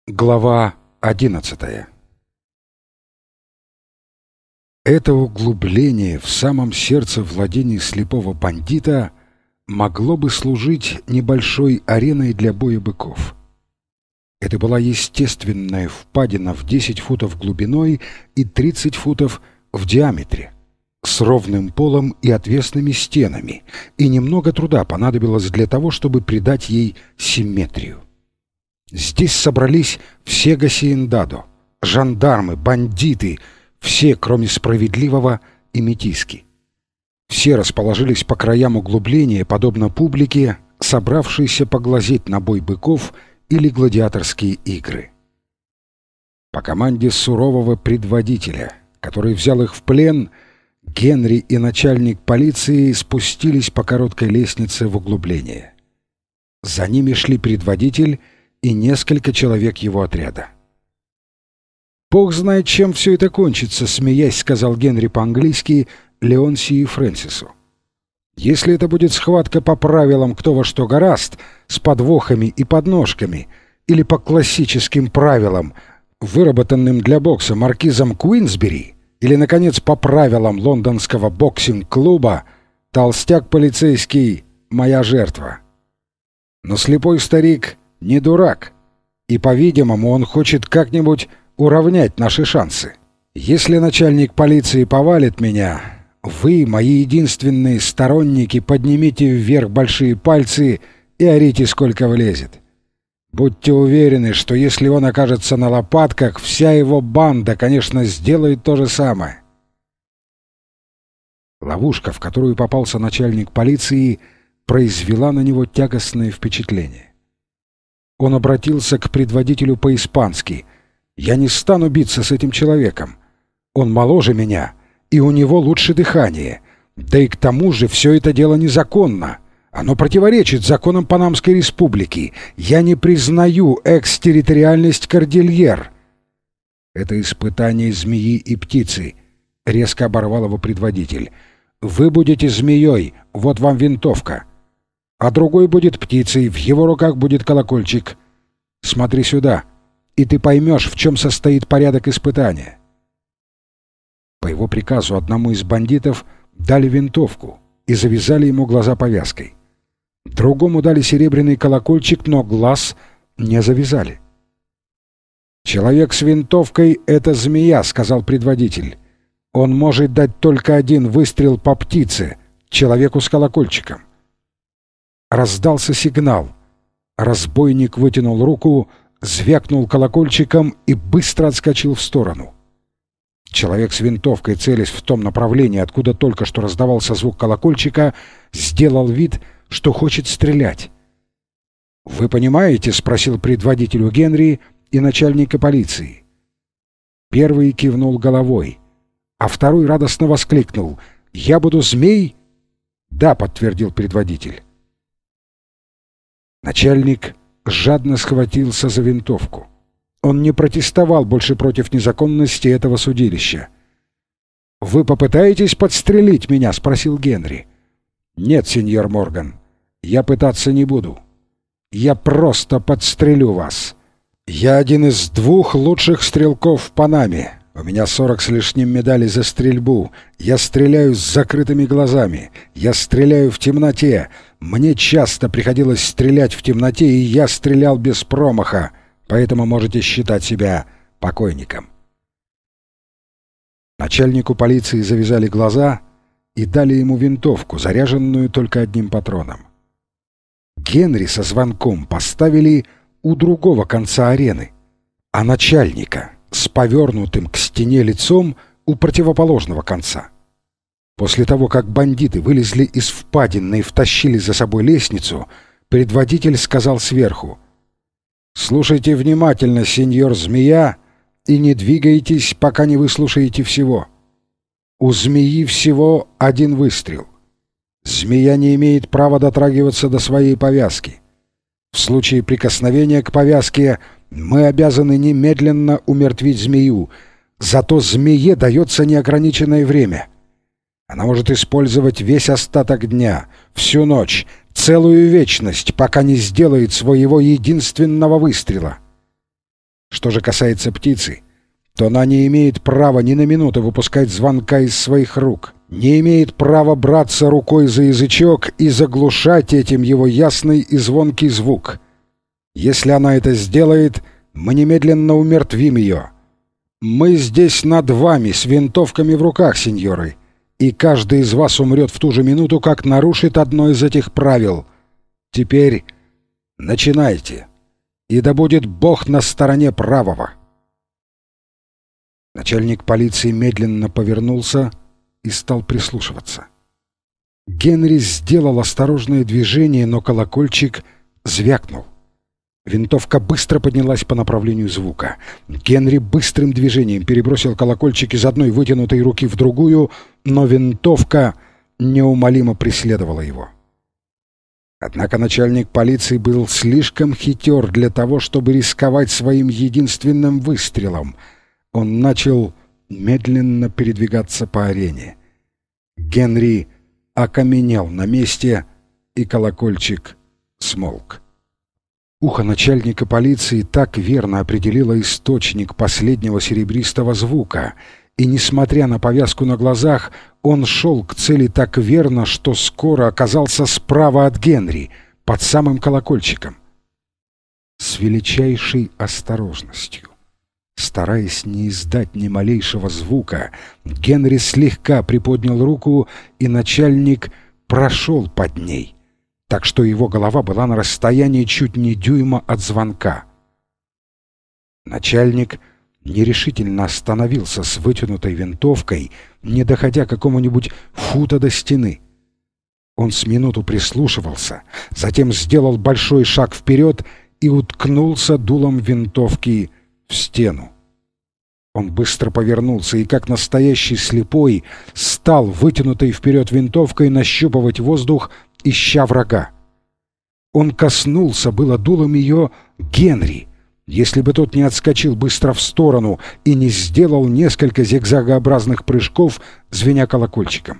Глава 11. Это углубление в самом сердце владений слепого бандита могло бы служить небольшой ареной для боя быков. Это была естественная впадина в 10 футов глубиной и 30 футов в диаметре, с ровным полом и отвесными стенами, и немного труда понадобилось для того, чтобы придать ей симметрию. Здесь собрались все гасиендадо, жандармы, бандиты, все, кроме Справедливого и Метиски. Все расположились по краям углубления, подобно публике, собравшейся поглазеть на бой быков или гладиаторские игры. По команде сурового предводителя, который взял их в плен, Генри и начальник полиции спустились по короткой лестнице в углубление. За ними шли предводитель и несколько человек его отряда. «Бог знает, чем все это кончится», — смеясь сказал Генри по-английски Леонси и Фрэнсису. «Если это будет схватка по правилам кто во что горазд, с подвохами и подножками, или по классическим правилам, выработанным для бокса маркизом Куинсбери, или, наконец, по правилам лондонского боксинг-клуба, толстяк полицейский — моя жертва. Но слепой старик не дурак, и, по-видимому, он хочет как-нибудь уравнять наши шансы. Если начальник полиции повалит меня, вы, мои единственные сторонники, поднимите вверх большие пальцы и орите, сколько влезет. Будьте уверены, что если он окажется на лопатках, вся его банда, конечно, сделает то же самое». Ловушка, в которую попался начальник полиции, произвела на него тягостное впечатление. Он обратился к предводителю по-испански: «Я не стану биться с этим человеком. Он моложе меня, и у него лучше дыхание. Да и к тому же все это дело незаконно. Оно противоречит законам Панамской республики. Я не признаю экстерриториальность Кордильер». «Это испытание змеи и птицы», — резко оборвал его предводитель. «Вы будете змеей, вот вам винтовка. А другой будет птицей, в его руках будет колокольчик. Смотри сюда, и ты поймешь, в чем состоит порядок испытания». По его приказу одному из бандитов дали винтовку и завязали ему глаза повязкой. Другому дали серебряный колокольчик, но глаз не завязали. «Человек с винтовкой — это змея», — сказал предводитель. «Он может дать только один выстрел по птице, человеку с колокольчиком». Раздался сигнал. Разбойник вытянул руку, звякнул колокольчиком и быстро отскочил в сторону. Человек с винтовкой, целясь в том направлении, откуда только что раздавался звук колокольчика, сделал вид, что хочет стрелять. «Вы понимаете?» — спросил предводитель у Генри и начальника полиции. Первый кивнул головой, а второй радостно воскликнул: «Я буду змей?» «Да», — подтвердил предводитель. Начальник жадно схватился за винтовку. Он не протестовал больше против незаконности этого судилища. «Вы попытаетесь подстрелить меня?» — спросил Генри. «Нет, сеньор Морган, я пытаться не буду. Я просто подстрелю вас. Я один из 2 лучших стрелков в Панаме. У меня 40 с лишним медалей за стрельбу. Я стреляю с закрытыми глазами. Я стреляю в темноте. Мне часто приходилось стрелять в темноте, и я стрелял без промаха. Поэтому можете считать себя покойником». Начальнику полиции завязали глаза и дали ему винтовку, заряженную только одним патроном. Генри со звонком поставили у другого конца арены, а начальника с повернутым к стене лицом у противоположного конца. После того, как бандиты вылезли из впадины и втащили за собой лестницу, предводитель сказал сверху: «Слушайте внимательно, сеньор Змея, и не двигайтесь, пока не выслушаете всего. У змеи всего один выстрел. Змея не имеет права дотрагиваться до своей повязки. В случае прикосновения к повязке мы обязаны немедленно умертвить змею, зато змее дается неограниченное время. Она может использовать весь остаток дня, всю ночь, целую вечность, пока не сделает своего единственного выстрела. Что же касается птицы, то она не имеет права ни на минуту выпускать звонка из своих рук, не имеет права браться рукой за язычок и заглушать этим его ясный и звонкий звук. Если она это сделает, мы немедленно умертвим ее. Мы здесь над вами с винтовками в руках, сеньоры, и каждый из вас умрет в ту же минуту, как нарушит одно из этих правил. Теперь начинайте, и да будет Бог на стороне правого». Начальник полиции медленно повернулся и стал прислушиваться. Генри сделал осторожное движение, но колокольчик звякнул. Винтовка быстро поднялась по направлению звука. Генри быстрым движением перебросил колокольчик из одной вытянутой руки в другую, но винтовка неумолимо преследовала его. Однако начальник полиции был слишком хитер для того, чтобы рисковать своим единственным выстрелом. Он начал медленно передвигаться по арене. Генри окаменел на месте, и колокольчик смолк. Ухо начальника полиции так верно определило источник последнего серебристого звука, и, несмотря на повязку на глазах, он шел к цели так верно, что скоро оказался справа от Генри, под самым колокольчиком. С величайшей осторожностью, стараясь не издать ни малейшего звука, Генри слегка приподнял руку, и начальник прошел под ней, так что его голова была на расстоянии чуть не дюйма от звонка. Начальник нерешительно остановился с вытянутой винтовкой, не доходя какому-нибудь фута до стены. Он с минуту прислушивался, затем сделал большой шаг вперед и уткнулся дулом винтовки в стену. Он быстро повернулся и, как настоящий слепой, стал вытянутой вперед винтовкой нащупывать воздух, ища врага. Он коснулся было дулом ее Генри, если бы тот не отскочил быстро в сторону и не сделал несколько зигзагообразных прыжков, звеня колокольчиком.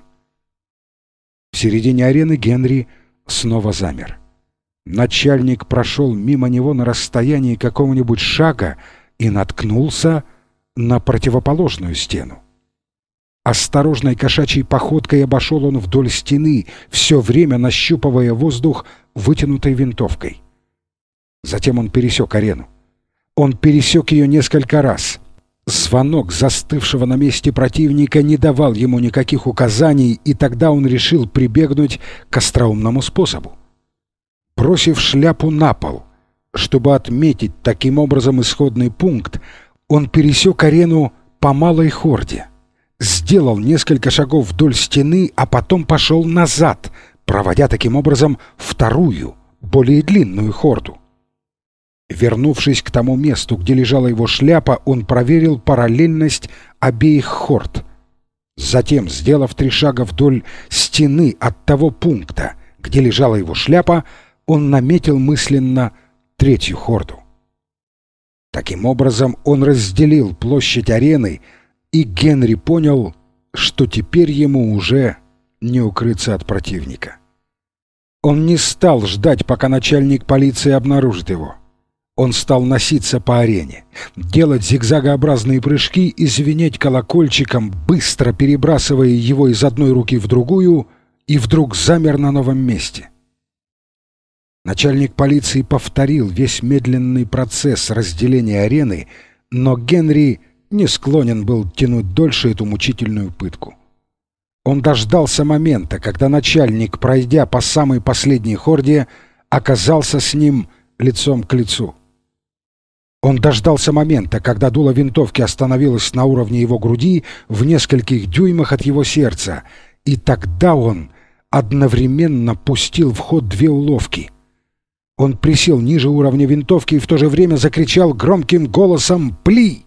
В середине арены Генри снова замер. Начальник прошел мимо него на расстоянии какого-нибудь шага и наткнулся на противоположную стену. Осторожной кошачьей походкой обошел он вдоль стены, все время нащупывая воздух вытянутой винтовкой. Затем он пересек арену. Он пересек ее несколько раз. Звонок застывшего на месте противника не давал ему никаких указаний, и тогда он решил прибегнуть к остроумному способу. Бросив шляпу на пол, чтобы отметить таким образом исходный пункт, он пересек арену по малой хорде, сделал несколько шагов вдоль стены, а потом пошел назад, проводя таким образом вторую, более длинную хорду. Вернувшись к тому месту, где лежала его шляпа, он проверил параллельность обеих хорд. Затем, сделав 3 шага вдоль стены от того пункта, где лежала его шляпа, он наметил мысленно 3-ю хорду. Таким образом, он разделил площадь арены, и Генри понял, что теперь ему уже не укрыться от противника. Он не стал ждать, пока начальник полиции обнаружит его. Он стал носиться по арене, делать зигзагообразные прыжки и звенеть колокольчиком, быстро перебрасывая его из одной руки в другую, и вдруг замер на новом месте. Начальник полиции повторил весь медленный процесс разделения арены, но Генри не склонен был тянуть дольше эту мучительную пытку. Он дождался момента, когда начальник, пройдя по самой последней хорде, оказался с ним лицом к лицу. Он дождался момента, когда дуло винтовки остановилось на уровне его груди в нескольких дюймах от его сердца, и тогда он одновременно пустил в ход 2 уловки. Он присел ниже уровня винтовки и в то же время закричал громким голосом «Пли!».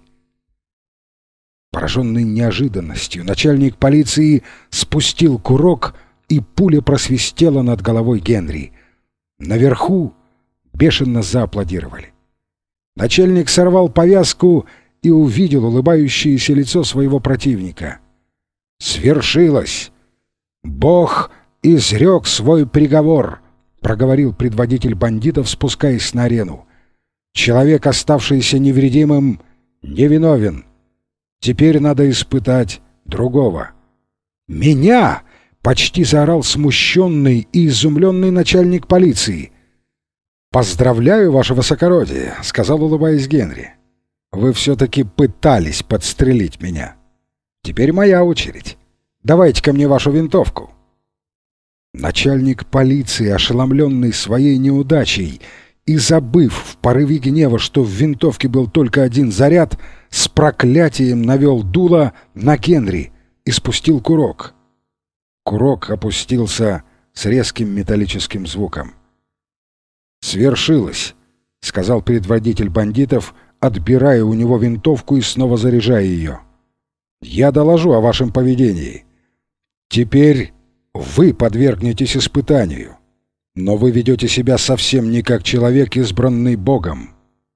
Пораженный неожиданностью, начальник полиции спустил курок, и пуля просвистела над головой Генри. Наверху бешено зааплодировали. Начальник сорвал повязку и увидел улыбающееся лицо своего противника. «Свершилось! Бог изрек свой приговор!» — проговорил предводитель бандитов, спускаясь на арену. Человек, оставшийся невредимым, невиновен. Теперь надо испытать другого». «Меня!» — почти заорал смущенный и изумленный начальник полиции. «Поздравляю, ваше высокородие», — сказал, улыбаясь Генри. «Вы все-таки пытались подстрелить меня. Теперь моя очередь. Давайте ко мне вашу винтовку». Начальник полиции, ошеломленный своей неудачей и забыв в порыве гнева, что в винтовке был только один заряд, с проклятием навел дуло на Генри и спустил курок. Курок опустился с резким металлическим звуком. «Свершилось», — сказал предводитель бандитов, отбирая у него винтовку и снова заряжая ее. «Я доложу о вашем поведении. Теперь вы подвергнетесь испытанию, но вы ведете себя совсем не как человек, избранный Богом.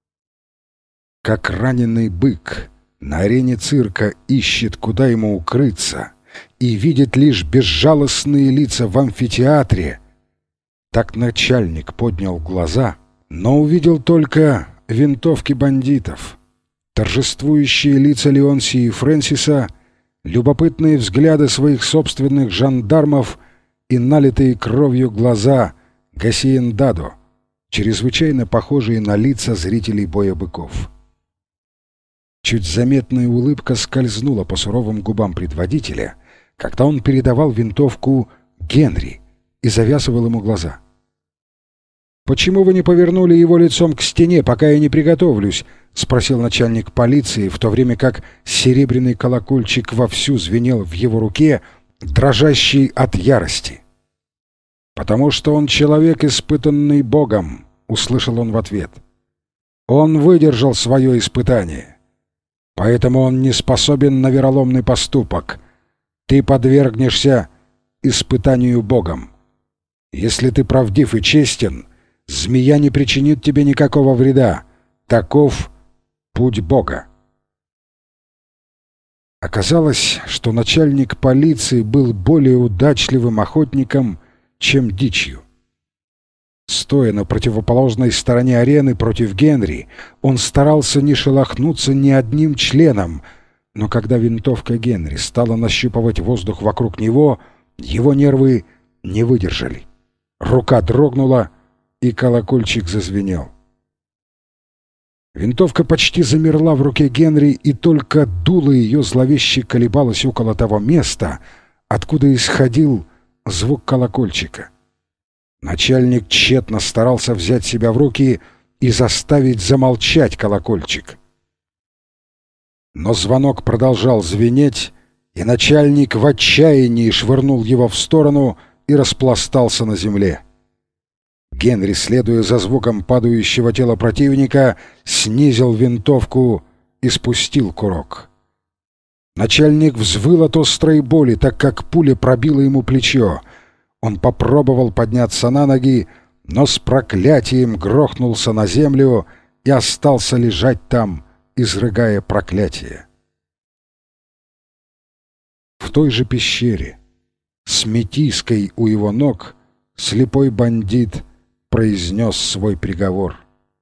Как раненый бык на арене цирка ищет, куда ему укрыться, и видит лишь безжалостные лица в амфитеатре, так начальник поднял глаза, но увидел только винтовки бандитов, торжествующие лица Леонсии и Фрэнсиса, любопытные взгляды своих собственных жандармов и налитые кровью глаза Гасиендадо, чрезвычайно похожие на лица зрителей боя быков. Чуть заметная улыбка скользнула по суровым губам предводителя, когда он передавал винтовку Генри и завязывал ему глаза. «Почему вы не повернули его лицом к стене, пока я не приготовлюсь?» — спросил начальник полиции, в то время как серебряный колокольчик вовсю звенел в его руке, дрожащий от ярости. «Потому что он человек, испытанный Богом», — услышал он в ответ. «Он выдержал свое испытание. Поэтому он не способен на вероломный поступок. Ты подвергнешься испытанию Богом. Если ты правдив и честен, змея не причинит тебе никакого вреда. Таков путь Бога». Оказалось, что начальник полиции был более удачливым охотником, чем дичью. Стоя на противоположной стороне арены против Генри, он старался не шелохнуться ни одним членом, но когда винтовка Генри стала нащупывать воздух вокруг него, его нервы не выдержали. Рука дрогнула, и колокольчик зазвенел. Винтовка почти замерла в руке Генри, и только дуло ее зловеще колебалось около того места, откуда исходил звук колокольчика. Начальник тщетно старался взять себя в руки и заставить замолчать колокольчик. Но звонок продолжал звенеть, и начальник в отчаянии швырнул его в сторону и распластался на земле. Генри, следуя за звуком падающего тела противника, снизил винтовку и спустил курок. Начальник взвыл от острой боли, так как пуля пробила ему плечо. Он попробовал подняться на ноги, но с проклятием грохнулся на землю и остался лежать там, изрыгая проклятие. В той же пещере, с метиской у его ног, слепой бандит произнес свой приговор.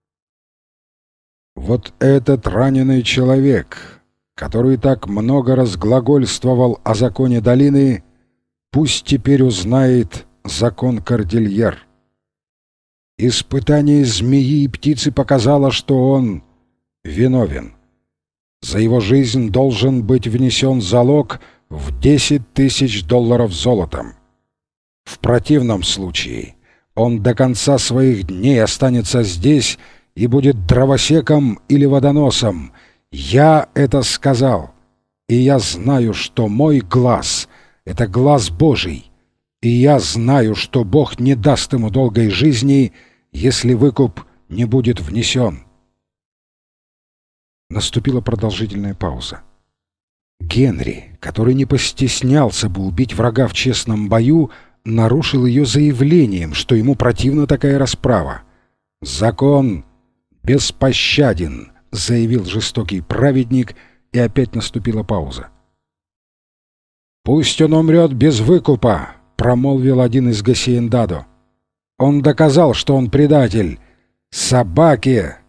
«Вот этот раненый человек, который так много разглагольствовал о законе долины, пусть теперь узнает закон Кордильер. Испытание змеи и птицы показало, что он виновен. За его жизнь должен быть внесен залог в 10 тысяч долларов золотом. В противном случае он до конца своих дней останется здесь и будет дровосеком или водоносом. Я это сказал, и я знаю, что мой глаз — это глаз Божий, и я знаю, что Бог не даст ему долгой жизни, если выкуп не будет внесен». Наступила продолжительная пауза. Генри, который не постеснялся бы убить врага в честном бою, нарушил ее заявлением, что ему противна такая расправа. «Закон беспощаден», — заявил жестокий праведник, и опять наступила пауза. «Пусть он умрет без выкупа», — промолвил один из Гасиендадо. «Он доказал, что он предатель. Собаке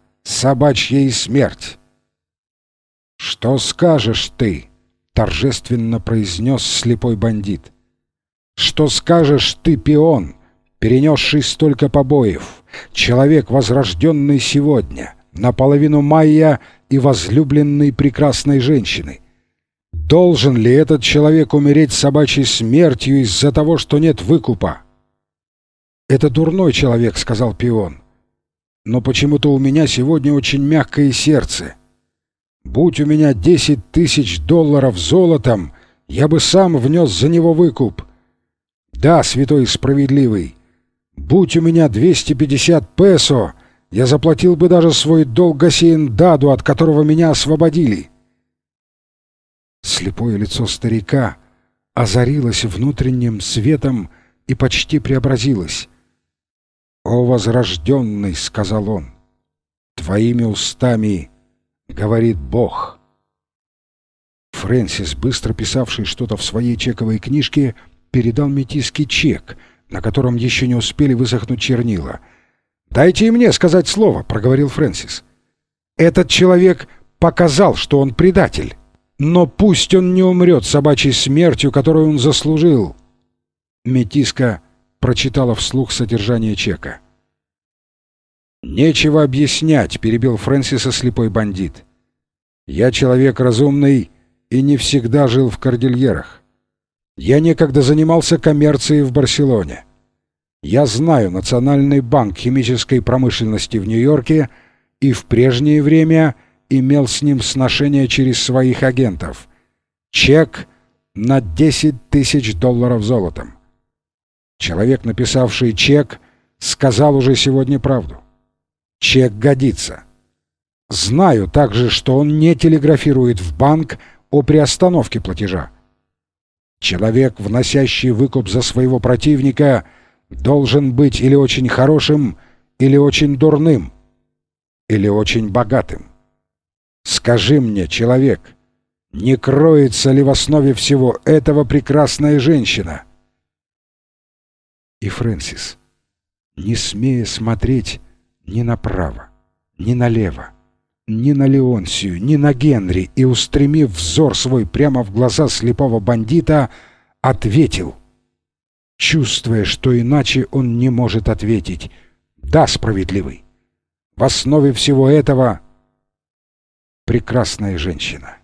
собачья и смерть. «Что скажешь ты?» — торжественно произнес слепой бандит. «Что скажешь ты, пион, перенесший столько побоев, человек, возрожденный сегодня, наполовину майя и возлюбленный прекрасной женщины? Должен ли этот человек умереть собачьей смертью из-за того, что нет выкупа?» «Это дурной человек», — сказал пион. «Но почему-то у меня сегодня очень мягкое сердце. Будь у меня 10 тысяч долларов золотом, я бы сам внес за него выкуп. Да, святой и справедливый, будь у меня 250 песо, я заплатил бы даже свой долг Гасиендаду, от которого меня освободили». Слепое лицо старика озарилось внутренним светом и почти преобразилось. «О, возрожденный!» — сказал он. «Твоими устами говорит Бог». Фрэнсис, быстро писавший что-то в своей чековой книжке, передал метиске чек, на котором еще не успели высохнуть чернила. «Дайте и мне сказать слово», — проговорил Фрэнсис. «Этот человек показал, что он предатель. Но пусть он не умрет собачьей смертью, которую он заслужил». Метиска прочитала вслух содержание чека. «Нечего объяснять», — перебил Фрэнсиса слепой бандит. «Я человек разумный и не всегда жил в Кордильерах. Я некогда занимался коммерцией в Барселоне. Я знаю Национальный банк химической промышленности в Нью-Йорке и в прежнее время имел с ним сношение через своих агентов. Чек на 10 тысяч долларов золотом. Человек, написавший чек, сказал уже сегодня правду. Чек годится. Знаю также, что он не телеграфирует в банк о приостановке платежа. Человек, вносящий выкуп за своего противника, должен быть или очень хорошим, или очень дурным, или очень богатым. Скажи мне, человек, не кроется ли в основе всего этого прекрасная женщина?» И Фрэнсис, не смея смотреть ни направо, ни налево, ни на Леонсию, ни на Генри, и, устремив взор свой прямо в глаза слепого бандита, ответил, чувствуя, что иначе он не может ответить: «Да, справедливый, в основе всего этого прекрасная женщина».